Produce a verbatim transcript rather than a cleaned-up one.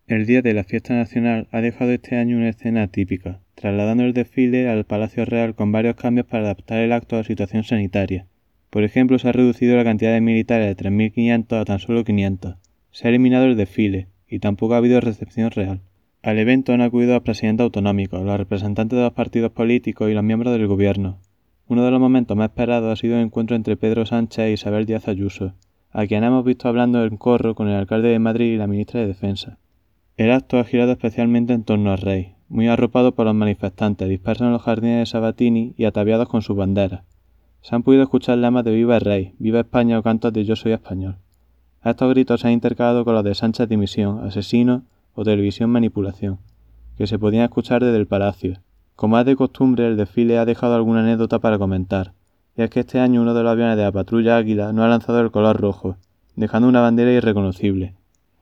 El día de la fiesta nacional ha dejado este año una escena atípica, trasladando el desfile al Palacio Real con varios cambios para adaptar el acto a la situación sanitaria. Por ejemplo, se ha reducido la cantidad de militares de tres mil quinientos a tan solo quinientos. Se ha eliminado el desfile, y tampoco ha habido recepción real. Al evento han acudido los presidentes autonómicos, los representantes de los partidos políticos y los miembros del gobierno. Uno de los momentos más esperados ha sido el encuentro entre Pedro Sánchez e Isabel Díaz Ayuso, a quien hemos visto hablando en corro con el alcalde de Madrid y la ministra de Defensa. El acto ha girado especialmente en torno al rey, muy arropado por los manifestantes dispersos en los jardines de Sabatini y ataviados con sus banderas. Se han podido escuchar lemas de Viva el Rey, Viva España o cantos de Yo soy español. A estos gritos se han intercalado con los de Sánchez dimisión, asesino o televisión manipulación, que se podían escuchar desde el palacio. Como es de costumbre, el desfile ha dejado alguna anécdota para comentar, y es que este año uno de los aviones de la patrulla Águila no ha lanzado el color rojo, dejando una bandera irreconocible.